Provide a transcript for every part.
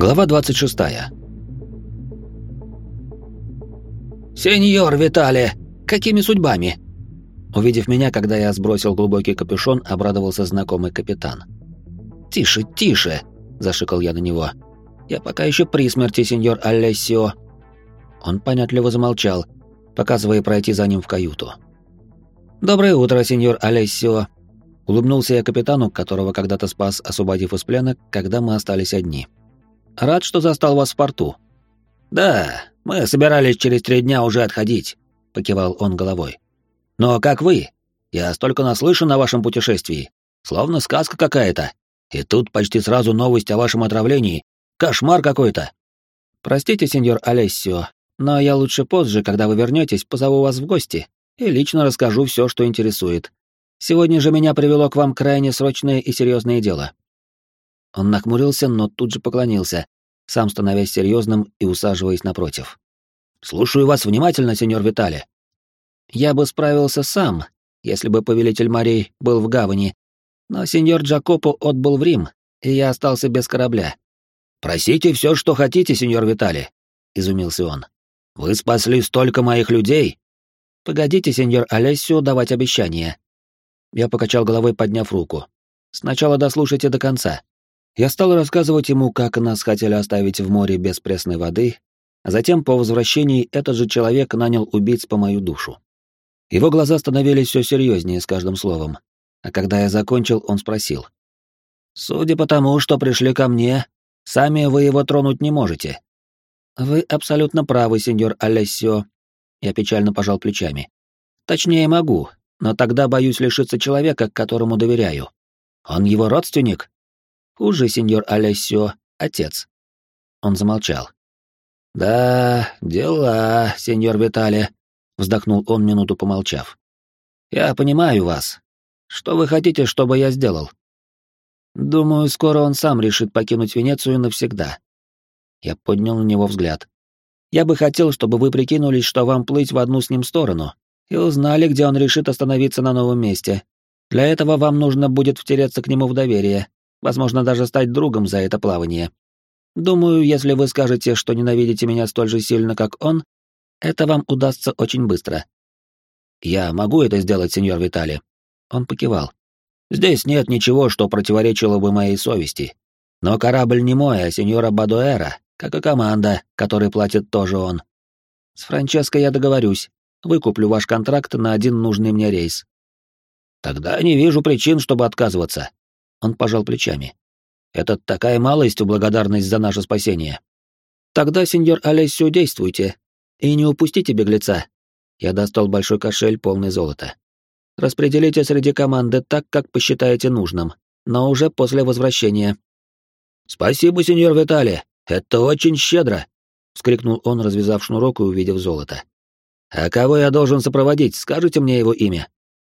Глава 26. «Сеньор Витале, какими судьбами?» Увидев меня, когда я сбросил глубокий капюшон, обрадовался знакомый капитан. «Тише, тише!» — зашикал я на него. «Я пока еще при смерти, сеньор Алессио». Он понятливо замолчал, показывая пройти за ним в каюту. «Доброе утро, сеньор Алессио!» Улыбнулся я капитану, которого когда-то спас, освободив из плена, когда мы остались одни. «Рад, что застал вас в порту». «Да, мы собирались через 3 дня уже отходить», — покивал он головой. «Но как вы? Я столько наслышан о вашем путешествии. Словно сказка какая-то. И тут почти сразу новость о вашем отравлении. Кошмар какой-то». «Простите, сеньор Алессио, но я лучше позже, когда вы вернетесь, позову вас в гости и лично расскажу все, что интересует. Сегодня же меня привело к вам крайне срочное и серьезное дело». Он нахмурился, но тут же поклонился, сам становясь серьезным и усаживаясь напротив. «Слушаю вас внимательно, сеньор Витале». «Я бы справился сам, если бы повелитель морей был в гавани, но сеньор Джакопо отбыл в Рим, и я остался без корабля». «Просите все, что хотите, сеньор Витале», — изумился он. «Вы спасли столько моих людей». «Погодите, сеньор Алессио, давать обещания». Я покачал головой, подняв руку. «Сначала дослушайте до конца». Я стал рассказывать ему, как нас хотели оставить в море без пресной воды, а затем по возвращении этот же человек нанял убийц по мою душу. Его глаза становились все серьезнее с каждым словом, а когда я закончил, он спросил. «Судя по тому, что пришли ко мне, сами вы его тронуть не можете». «Вы абсолютно правы, сеньор Алессио», — я печально пожал плечами. «Точнее могу, но тогда боюсь лишиться человека, которому доверяю. Он его родственник?» «Хуже, сеньор Алессио, отец». Он замолчал. «Да, дела, сеньор Витале», — вздохнул он, минуту помолчав. «Я понимаю вас. Что вы хотите, чтобы я сделал?» «Думаю, скоро он сам решит покинуть Венецию навсегда». Я поднял на него взгляд. «Я бы хотел, чтобы вы прикинулись, что вам плыть в одну с ним сторону, и узнали, где он решит остановиться на новом месте. Для этого вам нужно будет втереться к нему в доверие, возможно, даже стать другом за это плавание. Думаю, если вы скажете, что ненавидите меня столь же сильно, как он, это вам удастся очень быстро». «Я могу это сделать, сеньор Витали?» Он покивал. «Здесь нет ничего, что противоречило бы моей совести. Но корабль не мой, а сеньора Бадуэра, как и команда, которой платит тоже он. С Франческо я договорюсь, выкуплю ваш контракт на один нужный мне рейс». «Тогда не вижу причин, чтобы отказываться». Он пожал плечами. «Это такая малость в благодарность за наше спасение». «Тогда, сеньор Алессио, действуйте. И не упустите беглеца». Я достал большой кошель, полный золота. «Распределите среди команды так, как посчитаете нужным, но уже после возвращения». «Спасибо, сеньор Витале, это очень щедро», — вскрикнул он, развязав шнурок и увидев золото. «А кого я должен сопроводить, скажите мне его имя?»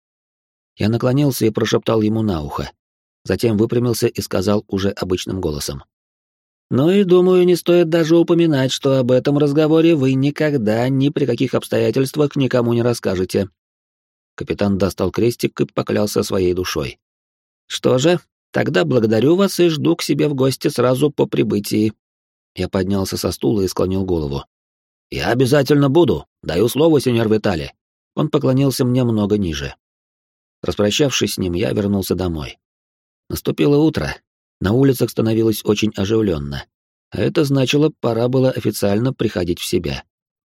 Я наклонился и прошептал ему на ухо. Затем выпрямился и сказал уже обычным голосом. «Ну и думаю, не стоит даже упоминать, что об этом разговоре вы никогда, ни при каких обстоятельствах никому не расскажете». Капитан достал крестик и поклялся своей душой. «Что же, тогда благодарю вас и жду к себе в гости сразу по прибытии». Я поднялся со стула и склонил голову. «Я обязательно буду, даю слово, сеньор Витали». Он поклонился мне много ниже. Распрощавшись с ним, я вернулся домой. Наступило утро, на улицах становилось очень оживленно, а это значило, пора было официально приходить в себя.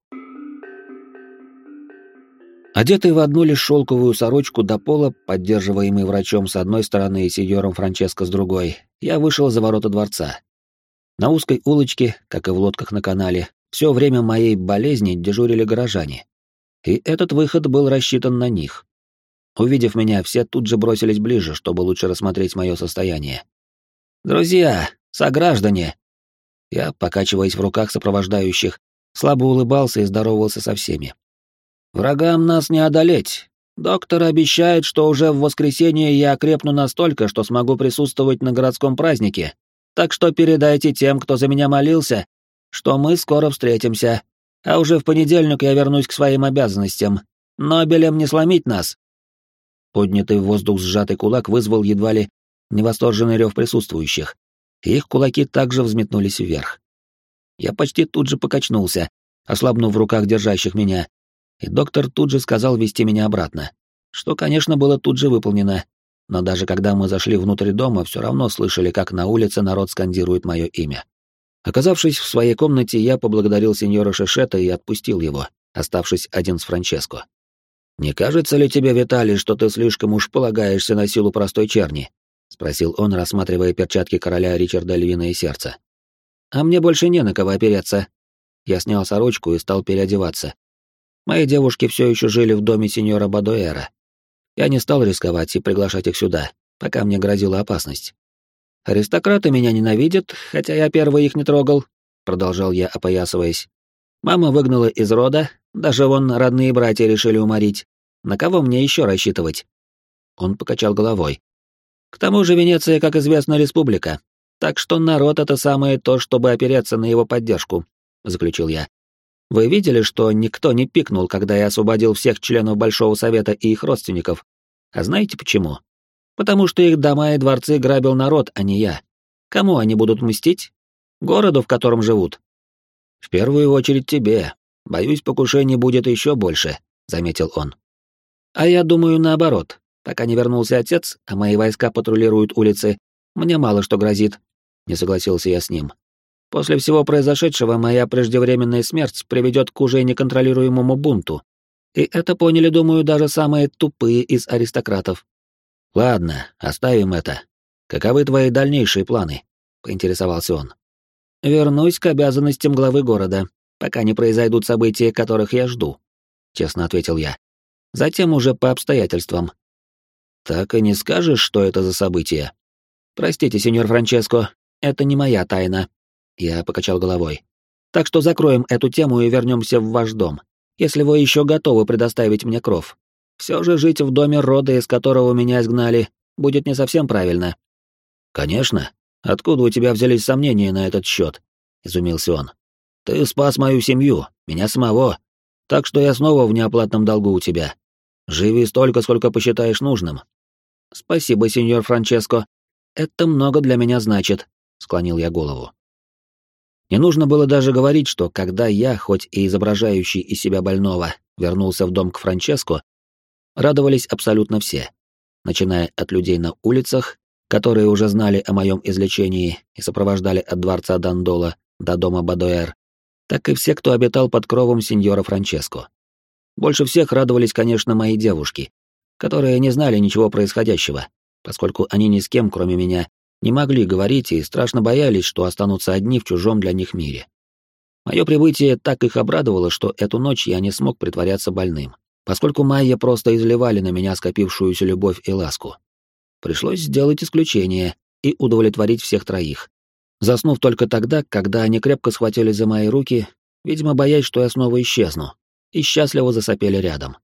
Одетый в одну лишь шелковую сорочку до пола, поддерживаемый врачом с одной стороны и сеньором Франческо с другой, я вышел за ворота дворца. На узкой улочке, как и в лодках на канале, все время моей болезни дежурили горожане. И этот выход был рассчитан на них. Увидев меня, все тут же бросились ближе, чтобы лучше рассмотреть мое состояние. «Друзья, сограждане!» Я, покачиваясь в руках сопровождающих, слабо улыбался и здоровался со всеми. «Врагам нас не одолеть. Доктор обещает, что уже в воскресенье я окрепну настолько, что смогу присутствовать на городском празднике. Так что передайте тем, кто за меня молился, что мы скоро встретимся, а уже в понедельник я вернусь к своим обязанностям. Нобелем не сломить нас». Поднятый в воздух сжатый кулак вызвал едва ли невосторженный рев присутствующих, и их кулаки также взметнулись вверх. Я почти тут же покачнулся, ослабнув в руках держащих меня, и доктор тут же сказал вести меня обратно, что, конечно, было тут же выполнено, но даже когда мы зашли внутрь дома, все равно слышали, как на улице народ скандирует мое имя. Оказавшись в своей комнате, я поблагодарил сеньора Шишета и отпустил его, оставшись один с Франческо. «Не кажется ли тебе, Виталий, что ты слишком уж полагаешься на силу простой черни?» — спросил он, рассматривая перчатки короля Ричарда Львиное Сердце. «А мне больше не на кого опереться». Я снял сорочку и стал переодеваться. Мои девушки все еще жили в доме сеньора Бадуэра. Я не стал рисковать и приглашать их сюда, пока мне грозила опасность. «Аристократы меня ненавидят, хотя я первый их не трогал», — продолжал я, опоясываясь. «Мама выгнала из рода, даже вон родные братья решили уморить. На кого мне еще рассчитывать?» Он покачал головой. «К тому же Венеция, как известно, республика, так что народ — это самое то, чтобы опереться на его поддержку», — заключил я. «Вы видели, что никто не пикнул, когда я освободил всех членов Большого Совета и их родственников? А знаете почему? Потому что их дома и дворцы грабил народ, а не я. Кому они будут мстить? Городу, в котором живут?» «В первую очередь тебе. Боюсь, покушений будет еще больше», — заметил он. «А я думаю, наоборот. Пока не вернулся отец, а мои войска патрулируют улицы, мне мало что грозит», — не согласился я с ним. «После всего произошедшего моя преждевременная смерть приведет к уже неконтролируемому бунту. И это поняли, думаю, даже самые тупые из аристократов». «Ладно, оставим это. Каковы твои дальнейшие планы?» — поинтересовался он. «Вернусь к обязанностям главы города, пока не произойдут события, которых я жду», — честно ответил я. «Затем уже по обстоятельствам». «Так и не скажешь, что это за события?» «Простите, сеньор Франческо, это не моя тайна», — я покачал головой. «Так что закроем эту тему и вернемся в ваш дом, если вы еще готовы предоставить мне кров. Все же жить в доме рода, из которого меня изгнали, будет не совсем правильно». «Конечно. Откуда у тебя взялись сомнения на этот счет?» — изумился он. «Ты спас мою семью, меня самого, так что я снова в неоплатном долгу у тебя. Живи столько, сколько посчитаешь нужным». «Спасибо, сеньор Франческо. Это много для меня значит», — склонил я голову. Не нужно было даже говорить, что когда я, хоть и изображающий из себя больного, вернулся в дом к Франческо, радовались абсолютно все, начиная от людей на улицах, которые уже знали о моем излечении и сопровождали от дворца Дандола до дома Бадуэр, так и все, кто обитал под кровом сеньора Франческо. Больше всех радовались, конечно, мои девушки, которые не знали ничего происходящего, поскольку они ни с кем, кроме меня, не могли говорить и страшно боялись, что останутся одни в чужом для них мире. Мое прибытие так их обрадовало, что эту ночь я не смог притворяться больным, поскольку майя просто изливали на меня скопившуюся любовь и ласку. Пришлось сделать исключение и удовлетворить всех троих, заснув только тогда, когда они крепко схватились за мои руки, видимо, боясь, что я снова исчезну, и счастливо засопели рядом.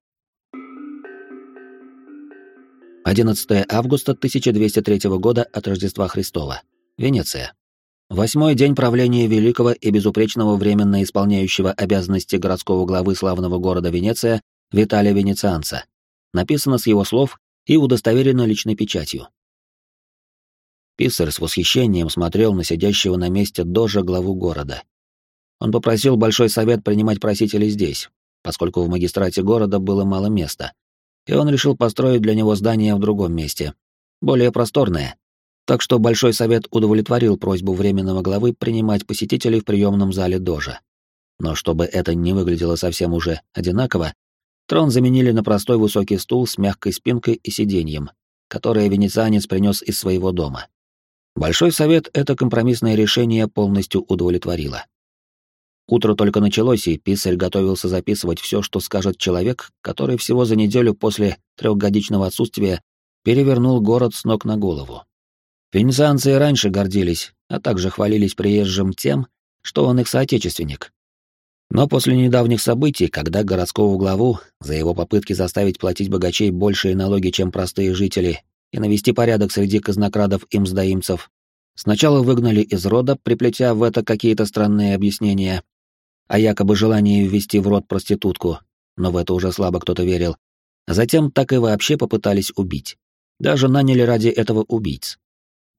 11 августа 1203 года от Рождества Христова. Венеция. 8-й день правления великого и безупречного временно исполняющего обязанности городского главы славного города Венеция Виталия Венецианца. Написано с его слов и удостоверено личной печатью. Писарь с восхищением смотрел на сидящего на месте дожа главу города. Он попросил Большой Совет принимать просителей здесь, поскольку в магистрате города было мало места, и он решил построить для него здание в другом месте, более просторное. Так что Большой Совет удовлетворил просьбу временного главы принимать посетителей в приемном зале дожа. Но чтобы это не выглядело совсем уже одинаково, трон заменили на простой высокий стул с мягкой спинкой и сиденьем, которое венецианец принес из своего дома. Большой Совет это компромиссное решение полностью удовлетворило. Утро только началось, и писарь готовился записывать все, что скажет человек, который всего за неделю после 3-годичного отсутствия перевернул город с ног на голову. Венецианцы и раньше гордились, а также хвалились приезжим тем, что он их соотечественник. Но после недавних событий, когда городского главу за его попытки заставить платить богачей большие налоги, чем простые жители, и навести порядок среди казнокрадов и мздоимцев, сначала выгнали из рода, приплетя в это какие-то странные объяснения о якобы желании ввести в род проститутку, но в это уже слабо кто-то верил, а затем так и вообще попытались убить. Даже наняли ради этого убийц.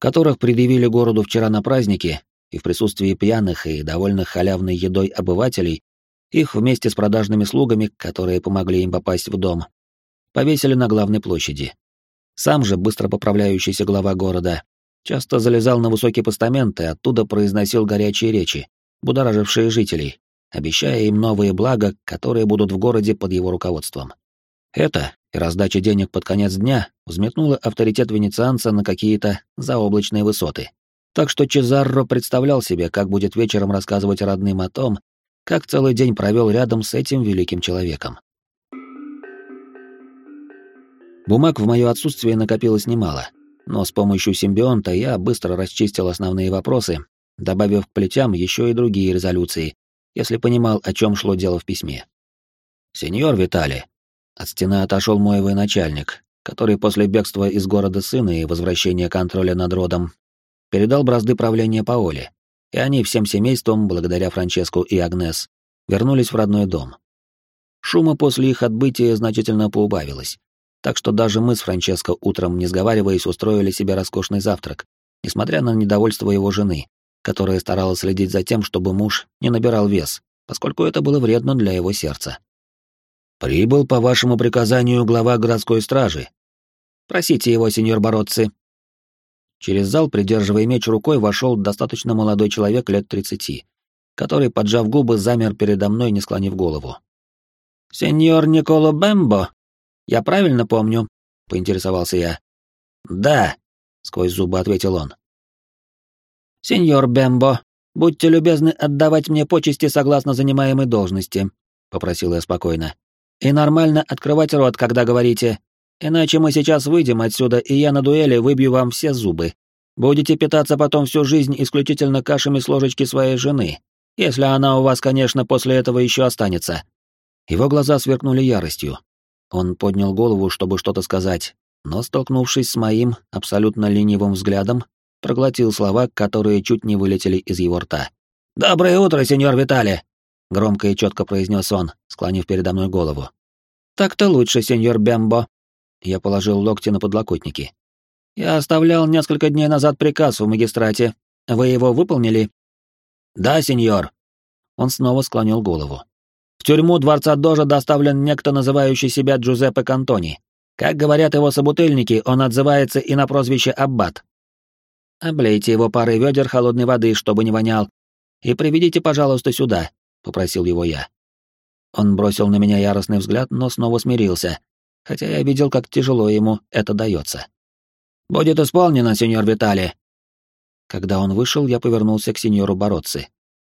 которых предъявили городу вчера на празднике, и в присутствии пьяных и довольных халявной едой обывателей, их вместе с продажными слугами, которые помогли им попасть в дом, повесили на главной площади. Сам же быстро поправляющийся глава города часто залезал на высокий постамент и оттуда произносил горячие речи, будоражившие жителей, обещая им новые блага, которые будут в городе под его руководством. Это и раздача денег под конец дня взметнула авторитет венецианца на какие-то заоблачные высоты. Так что Чезарро представлял себе, как будет вечером рассказывать родным о том, как целый день провел рядом с этим великим человеком. Бумаг в мое отсутствие накопилось немало, но с помощью симбионта я быстро расчистил основные вопросы, добавив к плетям еще и другие резолюции, если понимал, о чем шло дело в письме. «Сеньор Витали», от стены отошел мой военачальник, который после бегства из города сына и возвращения контроля над родом передал бразды правления Паоле, и они всем семейством, благодаря Франческу и Агнес, вернулись в родной дом. Шума после их отбытия значительно поубавилось, так что даже мы с Франческо утром, не сговариваясь, устроили себе роскошный завтрак, несмотря на недовольство его жены, которая старалась следить за тем, чтобы муж не набирал вес, поскольку это было вредно для его сердца. «Прибыл по вашему приказанию глава городской стражи. Просите его, сеньор Бароцци». Через зал, придерживая меч рукой, вошел достаточно молодой человек лет 30, который, поджав губы, замер передо мной, не склонив голову. «Сеньор Николо Бембо, я правильно помню?» — поинтересовался я. «Да», — сквозь зубы ответил он. «Сеньор Бембо, будьте любезны отдавать мне почести согласно занимаемой должности», — попросил я спокойно. «И нормально открывать рот, когда говорите. Иначе мы сейчас выйдем отсюда, и я на дуэли выбью вам все зубы. Будете питаться потом всю жизнь исключительно кашами с ложечки своей жены, если она у вас, конечно, после этого еще останется». Его глаза сверкнули яростью. Он поднял голову, чтобы что-то сказать, но, столкнувшись с моим абсолютно ленивым взглядом, проглотил слова, которые чуть не вылетели из его рта. «Доброе утро, сеньор Витали!» — громко и четко произнес он, склонив передо мной голову. «Так-то лучше, сеньор Бембо». Я положил локти на подлокотники. «Я оставлял несколько дней назад приказ в магистрате. Вы его выполнили?» «Да, сеньор». Он снова склонил голову. «В тюрьму дворца Дожа доставлен некто, называющий себя Джузеппе Кантони. Как говорят его собутыльники, он отзывается и на прозвище Аббат. Облейте его парой ведер холодной воды, чтобы не вонял, и приведите, пожалуйста, сюда», — попросил его я. Он бросил на меня яростный взгляд, но снова смирился, хотя я видел, как тяжело ему это дается. «Будет исполнено, сеньор Витали». Когда он вышел, я повернулся к сеньору Бароцци.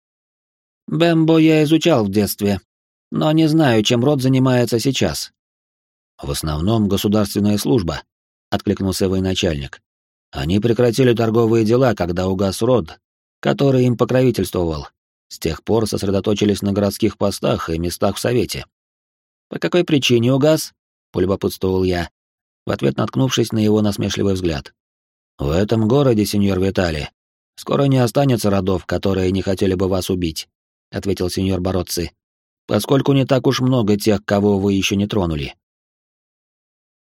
«Бембо я изучал в детстве, но не знаю, чем род занимается сейчас». «В основном государственная служба», — откликнулся военачальник. «Они прекратили торговые дела, когда угас род, который им покровительствовал. С тех пор сосредоточились на городских постах и местах в совете». «По какой причине угас?» — полюбопытствовал я, в ответ наткнувшись на его насмешливый взгляд. «В этом городе, сеньор Витали, скоро не останется родов, которые не хотели бы вас убить», — ответил сеньор Бароцци, «поскольку не так уж много тех, кого вы еще не тронули.